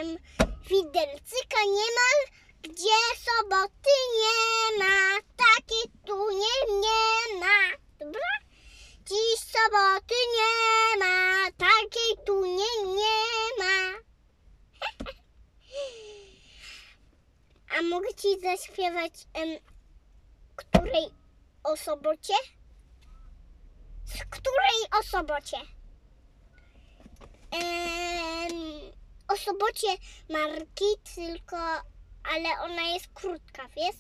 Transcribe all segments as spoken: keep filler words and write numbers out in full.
em, widelcyka nie ma, gdzie soboty nie ma, takiej tu nie, nie ma. Dobra? Dziś soboty nie ma, takiej tu nie, nie ma. A mogę ci zaśpiewać em, której o sobocie? Z której o sobocie? Em, o sobocie marki, tylko, ale ona jest krótka, wiesz?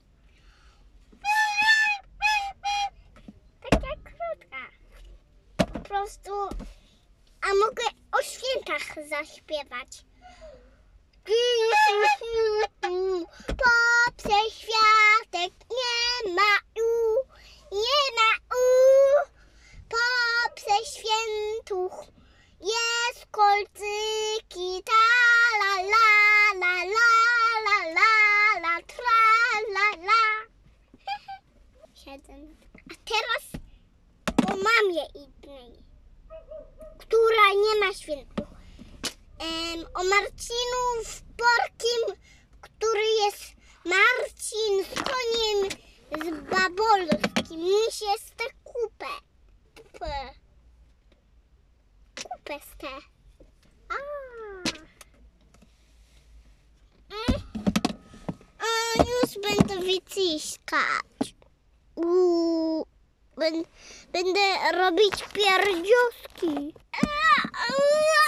Taka krótka. Po prostu. A mogę o świętach zaśpiewać. Poprzez światek nie ma u, nie ma u. Poprzez świętuch jest kolcyki, ta la la la la la la la tra la la. Siedzę. A teraz o mamie innej, która nie ma świętuch. Em, o Marcinu w Porkim, który jest Marcin z koniem z Babolskim. Misie z te kupę. Kupę. Kupę z te. A. Mm. A, już będę wyciskać. Uuu. Będę robić pierdziuski. A, a, a.